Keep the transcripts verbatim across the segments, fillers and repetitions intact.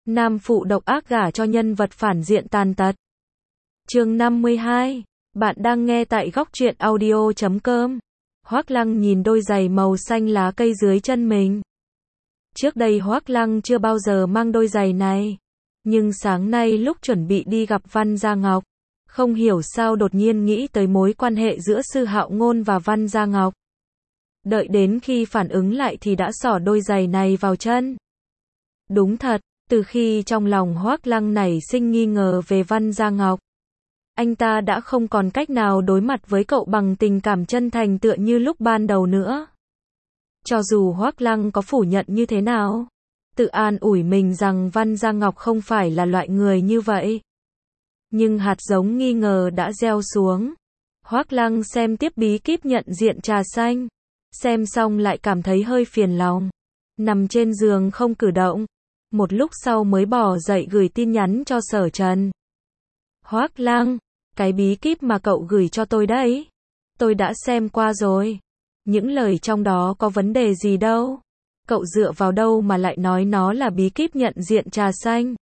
Nam phụ độc ác gả cho nhân vật phản diện tàn tật. Chương năm mươi hai. Bạn đang nghe tại góc truyện audio chấm com. Hoác Lăng nhìn đôi giày màu xanh lá cây dưới chân mình. Trước đây Hoác Lăng chưa bao giờ mang đôi giày này. Nhưng sáng nay lúc chuẩn bị đi gặp Văn Gia Ngọc, không hiểu sao đột nhiên nghĩ tới mối quan hệ giữa Sư Hạo Ngôn và Văn Gia Ngọc. Đợi đến khi phản ứng lại thì đã xỏ đôi giày này vào chân. Đúng thật, từ khi trong lòng Hoác Lăng nảy sinh nghi ngờ về Văn Gia Ngọc, anh ta đã không còn cách nào đối mặt với cậu bằng tình cảm chân thành tựa như lúc ban đầu nữa. Cho dù Hoác Lăng có phủ nhận như thế nào, tự an ủi mình rằng Văn Gia Ngọc không phải là loại người như vậy, nhưng hạt giống nghi ngờ đã gieo xuống. Hoác Lăng xem tiếp bí kíp nhận diện trà xanh, xem xong lại cảm thấy hơi phiền lòng, nằm trên giường không cử động. Một lúc sau mới bỏ dậy gửi tin nhắn cho Sở Trần. Hoác Lăng, cái bí kíp mà cậu gửi cho tôi đấy, tôi đã xem qua rồi. Những lời trong đó có vấn đề gì đâu. Cậu dựa vào đâu mà lại nói nó là bí kíp nhận diện trà xanh?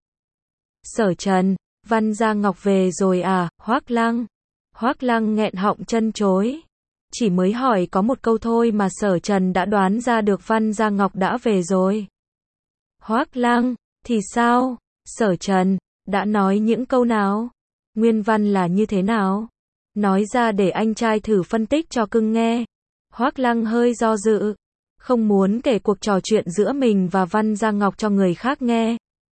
Sở Trần, Văn Gia Ngọc về rồi à, Hoác Lăng? Hoác Lăng nghẹn họng chân chối. Chỉ mới hỏi có một câu thôi mà Sở Trần đã đoán ra được Văn Gia Ngọc đã về rồi. Hoác Lăng, thì sao? Sở Trần, đã nói những câu nào? Nguyên văn là như thế nào? Nói ra để anh trai thử phân tích cho cưng nghe. Hoác Lăng hơi do dự, không muốn kể cuộc trò chuyện giữa mình và Văn Gia Ngọc cho người khác nghe.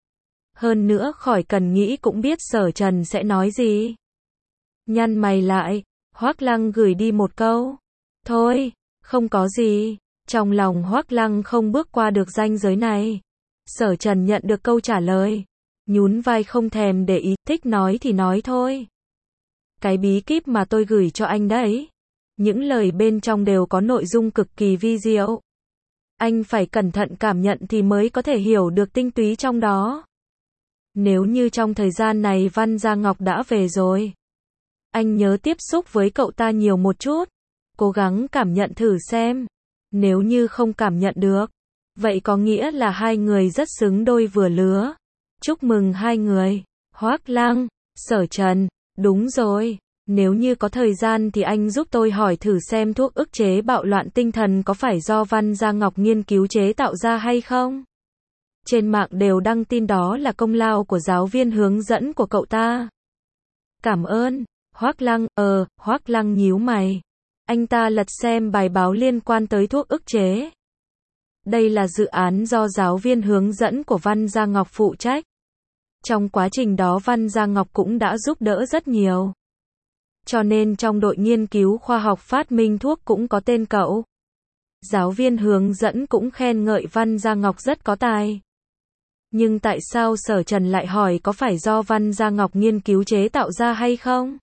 Hơn nữa khỏi cần nghĩ cũng biết Sở Trần sẽ nói gì. Nhăn mày lại, Hoác Lăng gửi đi một câu. Thôi, không có gì. Trong lòng Hoác Lăng không bước qua được ranh giới này. Sở Trần nhận được câu trả lời, nhún vai không thèm để ý, thích nói thì nói thôi. Cái bí kíp mà tôi gửi cho anh đấy, những lời bên trong đều có nội dung cực kỳ vi diệu. Anh phải cẩn thận cảm nhận thì mới có thể hiểu được tinh túy trong đó. Nếu như trong thời gian này Văn Gia Ngọc đã về rồi, anh nhớ tiếp xúc với cậu ta nhiều một chút, cố gắng cảm nhận thử xem. Nếu như không cảm nhận được, vậy có nghĩa là hai người rất xứng đôi vừa lứa. Chúc mừng hai người. Hoác Lăng, Sở Trần, đúng rồi. Nếu như có thời gian thì anh giúp tôi hỏi thử xem thuốc ức chế bạo loạn tinh thần có phải do Văn Gia Ngọc nghiên cứu chế tạo ra hay không? Trên mạng đều đăng tin đó là công lao của giáo viên hướng dẫn của cậu ta. Cảm ơn. Hoác Lăng, ờ, Hoác Lăng nhíu mày. Anh ta lật xem bài báo liên quan tới thuốc ức chế. Đây là dự án do giáo viên hướng dẫn của Văn Gia Ngọc phụ trách. Trong quá trình đó Văn Gia Ngọc cũng đã giúp đỡ rất nhiều. Cho nên trong đội nghiên cứu khoa học phát minh thuốc cũng có tên cậu. Giáo viên hướng dẫn cũng khen ngợi Văn Gia Ngọc rất có tài. Nhưng tại sao Sở Trần lại hỏi có phải do Văn Gia Ngọc nghiên cứu chế tạo ra hay không?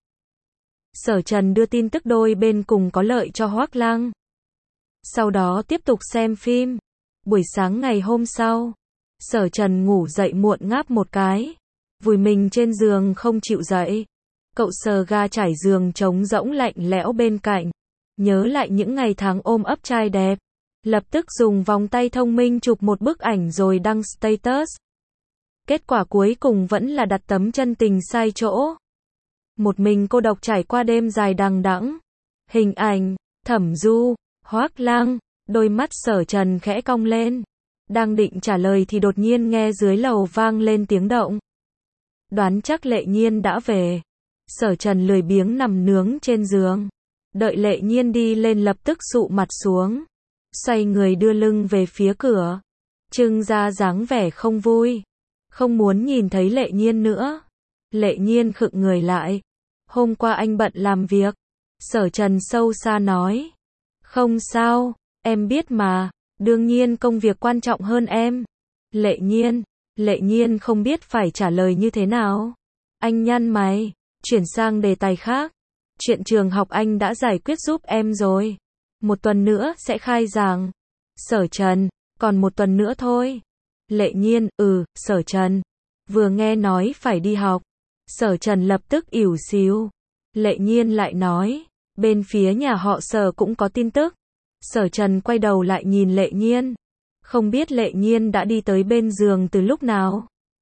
Sở Trần đưa tin tức đôi bên cùng có lợi cho Hoác Lăng. Sau đó tiếp tục xem phim. Buổi sáng ngày hôm sau, Sở Trần ngủ dậy muộn ngáp một cái, vùi mình trên giường không chịu dậy. Cậu sờ ga trải giường trống rỗng lạnh lẽo bên cạnh, nhớ lại những ngày tháng ôm ấp trai đẹp, lập tức dùng vòng tay thông minh chụp một bức ảnh rồi đăng status. Kết quả cuối cùng vẫn là đặt tấm chân tình sai chỗ. Một mình cô độc trải qua đêm dài đằng đẵng. Hình ảnh, Thẩm Du, Hoác Lăng, đôi mắt Sở Trần khẽ cong lên. Đang định trả lời thì đột nhiên nghe dưới lầu vang lên tiếng động. Đoán chắc Lệ Nhiên đã về. Sở Trần lười biếng nằm nướng trên giường. Đợi Lệ Nhiên đi lên lập tức sụ mặt xuống. Xoay người đưa lưng về phía cửa. Trưng ra dáng vẻ không vui. Không muốn nhìn thấy Lệ Nhiên nữa. Lệ Nhiên khựng người lại. Hôm qua anh bận làm việc. Sở Trần sâu xa nói. Không sao, em biết mà. Đương nhiên công việc quan trọng hơn em. Lệ Nhiên. Lệ Nhiên không biết phải trả lời như thế nào. Anh nhăn mày. Chuyển sang đề tài khác. Chuyện trường học anh đã giải quyết giúp em rồi. Một tuần nữa sẽ khai giảng. Sở Trần. Còn một tuần nữa thôi. Lệ Nhiên. Ừ, Sở Trần. Vừa nghe nói phải đi học. Sở Trần lập tức ỉu xìu. Lệ Nhiên lại nói. Bên phía nhà họ Sở cũng có tin tức. Sở Trần quay đầu lại nhìn Lệ Nhiên. Không biết Lệ Nhiên đã đi tới bên giường từ lúc nào.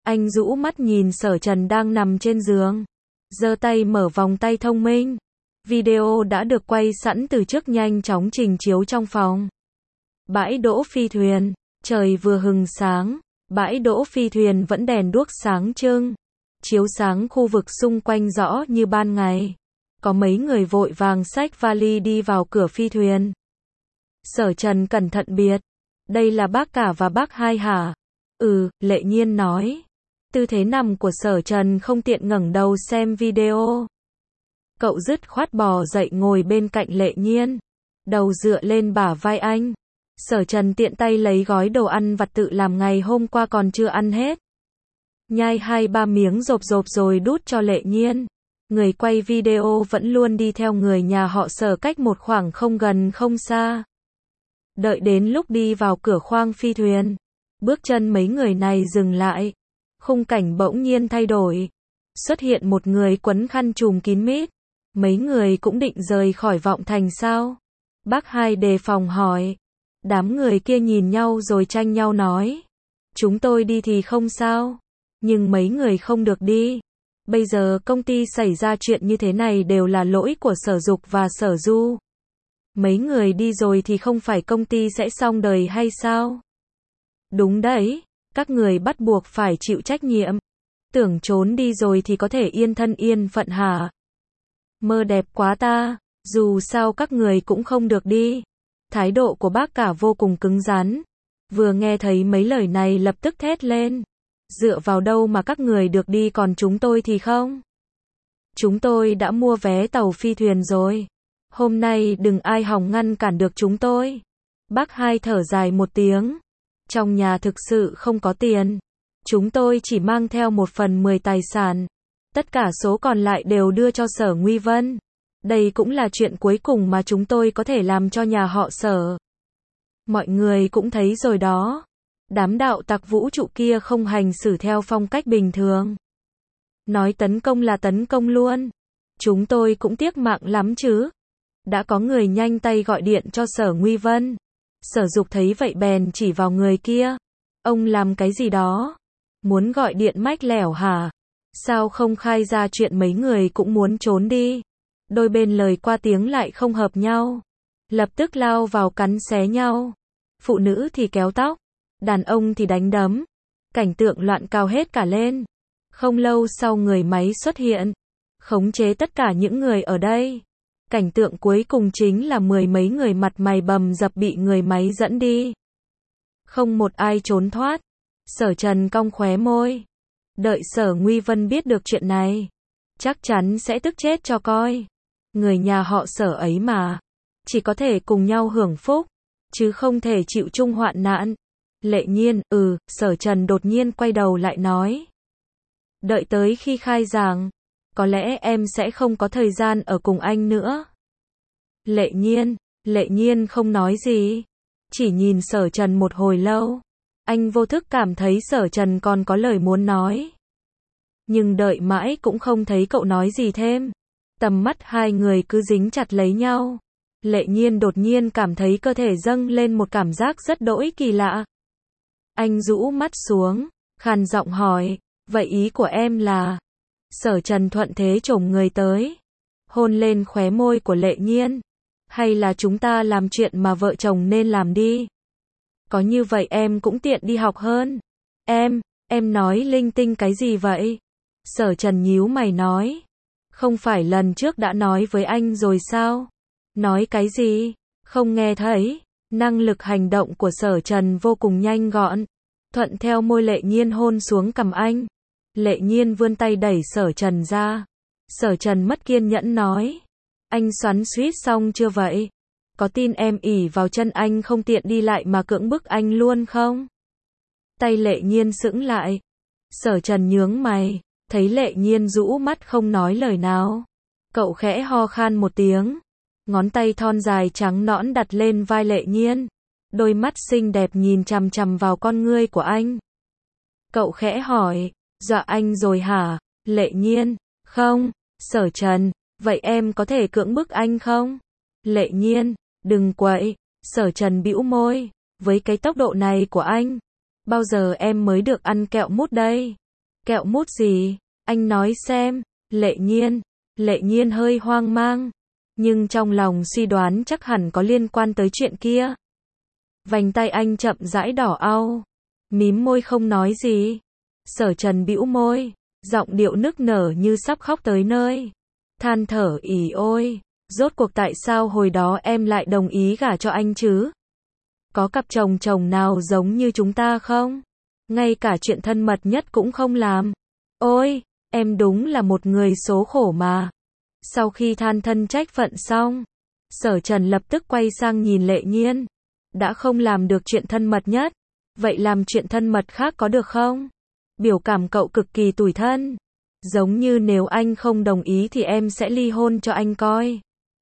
Anh rũ mắt nhìn Sở Trần đang nằm trên giường. Giơ tay mở vòng tay thông minh. Video đã được quay sẵn từ trước nhanh chóng trình chiếu trong phòng. Bãi đỗ phi thuyền. Trời vừa hừng sáng. Bãi đỗ phi thuyền vẫn đèn đuốc sáng trưng. Chiếu sáng khu vực xung quanh rõ như ban ngày. Có mấy người vội vàng xách vali đi vào cửa phi thuyền. Sở Trần cẩn thận biệt. Đây là bác cả và bác hai hả? Ừ, Lệ Nhiên nói. Tư thế nằm của Sở Trần không tiện ngẩng đầu xem video. Cậu dứt khoát bò dậy ngồi bên cạnh Lệ Nhiên. Đầu dựa lên bả vai anh. Sở Trần tiện tay lấy gói đồ ăn vặt tự làm ngày hôm qua còn chưa ăn hết. Nhai hai ba miếng rộp rộp rồi đút cho Lệ Nhiên. Người quay video vẫn luôn đi theo người nhà họ Sở cách một khoảng không gần không xa. Đợi đến lúc đi vào cửa khoang phi thuyền, bước chân mấy người này dừng lại. Khung cảnh bỗng nhiên thay đổi. Xuất hiện một người quấn khăn trùm kín mít. Mấy người cũng định rời khỏi Vọng Thành sao? Bác hai đề phòng hỏi. Đám người kia nhìn nhau rồi tranh nhau nói. Chúng tôi đi thì không sao. Nhưng mấy người không được đi. Bây giờ công ty xảy ra chuyện như thế này đều là lỗi của Sở Dục và Sở Du. Mấy người đi rồi thì không phải công ty sẽ xong đời hay sao? Đúng đấy, các người bắt buộc phải chịu trách nhiệm. Tưởng trốn đi rồi thì có thể yên thân yên phận hả? Mơ đẹp quá ta, dù sao các người cũng không được đi. Thái độ của bác cả vô cùng cứng rắn. Vừa nghe thấy mấy lời này lập tức thét lên. Dựa vào đâu mà các người được đi còn chúng tôi thì không? Chúng tôi đã mua vé tàu phi thuyền rồi. Hôm nay đừng ai hòng ngăn cản được chúng tôi. Bác hai thở dài một tiếng. Trong nhà thực sự không có tiền. Chúng tôi chỉ mang theo một phần mười tài sản. Tất cả số còn lại đều đưa cho Sở Nguy Vân. Đây cũng là chuyện cuối cùng mà chúng tôi có thể làm cho nhà họ Sở. Mọi người cũng thấy rồi đó. Đám đạo tặc vũ trụ kia không hành xử theo phong cách bình thường. Nói tấn công là tấn công luôn. Chúng tôi cũng tiếc mạng lắm chứ. Đã có người nhanh tay gọi điện cho Sở Nguy Vân. Sở Dục thấy vậy bèn chỉ vào người kia. Ông làm cái gì đó? Muốn gọi điện mách lẻo hả? Sao không khai ra chuyện mấy người cũng muốn trốn đi? Đôi bên lời qua tiếng lại không hợp nhau. Lập tức lao vào cắn xé nhau. Phụ nữ thì kéo tóc. Đàn ông thì đánh đấm. Cảnh tượng loạn cao hết cả lên. Không lâu sau người máy xuất hiện. Khống chế tất cả những người ở đây. Cảnh tượng cuối cùng chính là mười mấy người mặt mày bầm dập bị người máy dẫn đi. Không một ai trốn thoát. Sở Trần cong khóe môi. Đợi Sở Nguy Vân biết được chuyện này. Chắc chắn sẽ tức chết cho coi. Người nhà họ Sở ấy mà. Chỉ có thể cùng nhau hưởng phúc. Chứ không thể chịu chung hoạn nạn. Lệ Nhiên, ừ, Sở Trần đột nhiên quay đầu lại nói. Đợi tới khi khai giảng. Có lẽ em sẽ không có thời gian ở cùng anh nữa. Lệ Nhiên, Lệ Nhiên không nói gì. Chỉ nhìn Sở Trần một hồi lâu. Anh vô thức cảm thấy Sở Trần còn có lời muốn nói. Nhưng đợi mãi cũng không thấy cậu nói gì thêm. Tầm mắt hai người cứ dính chặt lấy nhau. Lệ Nhiên đột nhiên cảm thấy cơ thể dâng lên một cảm giác rất đỗi kỳ lạ. Anh rũ mắt xuống, khàn giọng hỏi, vậy ý của em là... Sở Trần thuận thế chồm người tới. Hôn lên khóe môi của Lệ Nhiên. Hay là chúng ta làm chuyện mà vợ chồng nên làm đi. Có như vậy em cũng tiện đi học hơn. Em, em nói linh tinh cái gì vậy? Sở Trần nhíu mày nói. Không phải lần trước đã nói với anh rồi sao? Nói cái gì? Không nghe thấy. Năng lực hành động của Sở Trần vô cùng nhanh gọn. Thuận theo môi Lệ Nhiên hôn xuống cằm anh. Lệ Nhiên vươn tay đẩy Sở Trần ra. Sở Trần mất kiên nhẫn nói. Anh xoắn xuýt xong chưa vậy? Có tin em ỉ vào chân anh không tiện đi lại mà cưỡng bức anh luôn không? Tay Lệ Nhiên sững lại. Sở Trần nhướng mày. Thấy Lệ Nhiên rũ mắt không nói lời nào. Cậu khẽ ho khan một tiếng. Ngón tay thon dài trắng nõn đặt lên vai Lệ Nhiên. Đôi mắt xinh đẹp nhìn chằm chằm vào con ngươi của anh. Cậu khẽ hỏi. Dọa anh rồi hả? Lệ Nhiên. Không. Sở Trần. Vậy em có thể cưỡng bức anh không? Lệ Nhiên. Đừng quậy. Sở Trần bĩu môi. Với cái tốc độ này của anh. Bao giờ em mới được ăn kẹo mút đây? Kẹo mút gì? Anh nói xem. Lệ Nhiên. Lệ Nhiên hơi hoang mang, nhưng trong lòng suy đoán chắc hẳn có liên quan tới chuyện kia. Vành tay anh chậm rãi đỏ au, mím môi không nói gì. Sở Trần bĩu môi, giọng điệu nức nở như sắp khóc tới nơi. Than thở ỉ ôi, rốt cuộc tại sao hồi đó em lại đồng ý gả cho anh chứ? Có cặp chồng chồng nào giống như chúng ta không? Ngay cả chuyện thân mật nhất cũng không làm. Ôi, em đúng là một người số khổ mà. Sau khi than thân trách phận xong, Sở Trần lập tức quay sang nhìn Lệ Nhiên. Đã không làm được chuyện thân mật nhất, vậy làm chuyện thân mật khác có được không? Biểu cảm cậu cực kỳ tủi thân. Giống như nếu anh không đồng ý thì em sẽ ly hôn cho anh coi.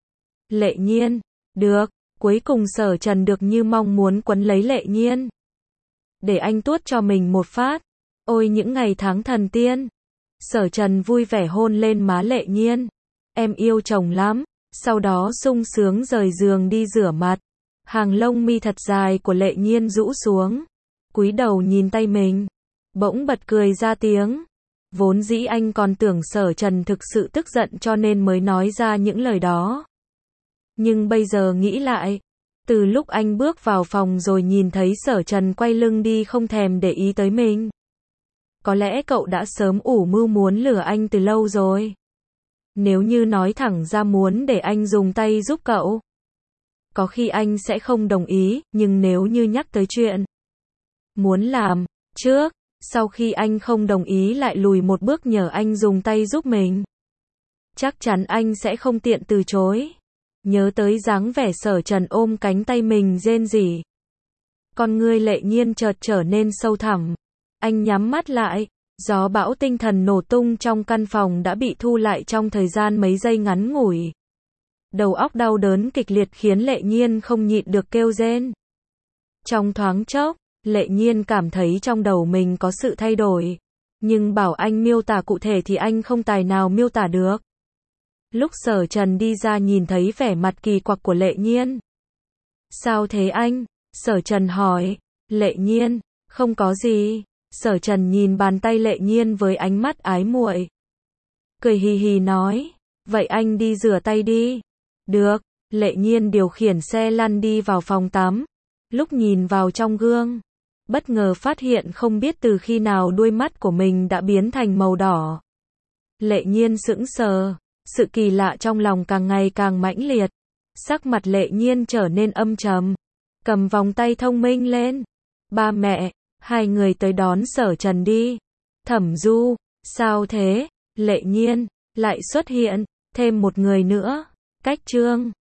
Lệ Nhiên, được. Cuối cùng Sở Trần được như mong muốn quấn lấy Lệ Nhiên. Để anh tuốt cho mình một phát. Ôi những ngày tháng thần tiên. Sở Trần vui vẻ hôn lên má Lệ Nhiên. Em yêu chồng lắm. Sau đó sung sướng rời giường đi rửa mặt. Hàng lông mi thật dài của Lệ Nhiên rũ xuống. Cúi đầu nhìn tay mình. Bỗng bật cười ra tiếng. Vốn dĩ anh còn tưởng Sở Trần thực sự tức giận cho nên mới nói ra những lời đó. Nhưng bây giờ nghĩ lại, từ lúc anh bước vào phòng rồi nhìn thấy Sở Trần quay lưng đi không thèm để ý tới mình. Có lẽ cậu đã sớm ủ mưu muốn lừa anh từ lâu rồi. Nếu như nói thẳng ra muốn để anh dùng tay giúp cậu, có khi anh sẽ không đồng ý, nhưng nếu như nhắc tới chuyện muốn làm trước, sau khi anh không đồng ý lại lùi một bước nhờ anh dùng tay giúp mình, chắc chắn anh sẽ không tiện từ chối. Nhớ tới dáng vẻ Sở Trần ôm cánh tay mình rên rỉ. Con ngươi Lệ Nhiên chợt trở nên sâu thẳm. Anh nhắm mắt lại. Gió bão tinh thần nổ tung trong căn phòng đã bị thu lại trong thời gian mấy giây ngắn ngủi. Đầu óc đau đớn kịch liệt khiến Lệ Nhiên không nhịn được kêu rên. Trong thoáng chốc, Lệ Nhiên cảm thấy trong đầu mình có sự thay đổi. Nhưng bảo anh miêu tả cụ thể thì anh không tài nào miêu tả được. Lúc Sở Trần đi ra nhìn thấy vẻ mặt kỳ quặc của Lệ Nhiên. Sao thế anh? Sở Trần hỏi. Lệ Nhiên, không có gì. Sở Trần nhìn bàn tay Lệ Nhiên với ánh mắt ái muội. Cười hì hì nói. Vậy anh đi rửa tay đi. Được. Lệ Nhiên điều khiển xe lăn đi vào phòng tắm. Lúc nhìn vào trong gương, bất ngờ phát hiện không biết từ khi nào đuôi mắt của mình đã biến thành màu đỏ. Lệ Nhiên sững sờ. Sự kỳ lạ trong lòng càng ngày càng mãnh liệt. Sắc mặt Lệ Nhiên trở nên âm trầm. Cầm vòng tay thông minh lên. Ba mẹ, hai người tới đón Sở Trần đi. Thẩm Du, sao thế? Lệ Nhiên, lại xuất hiện, thêm một người nữa. Cách chương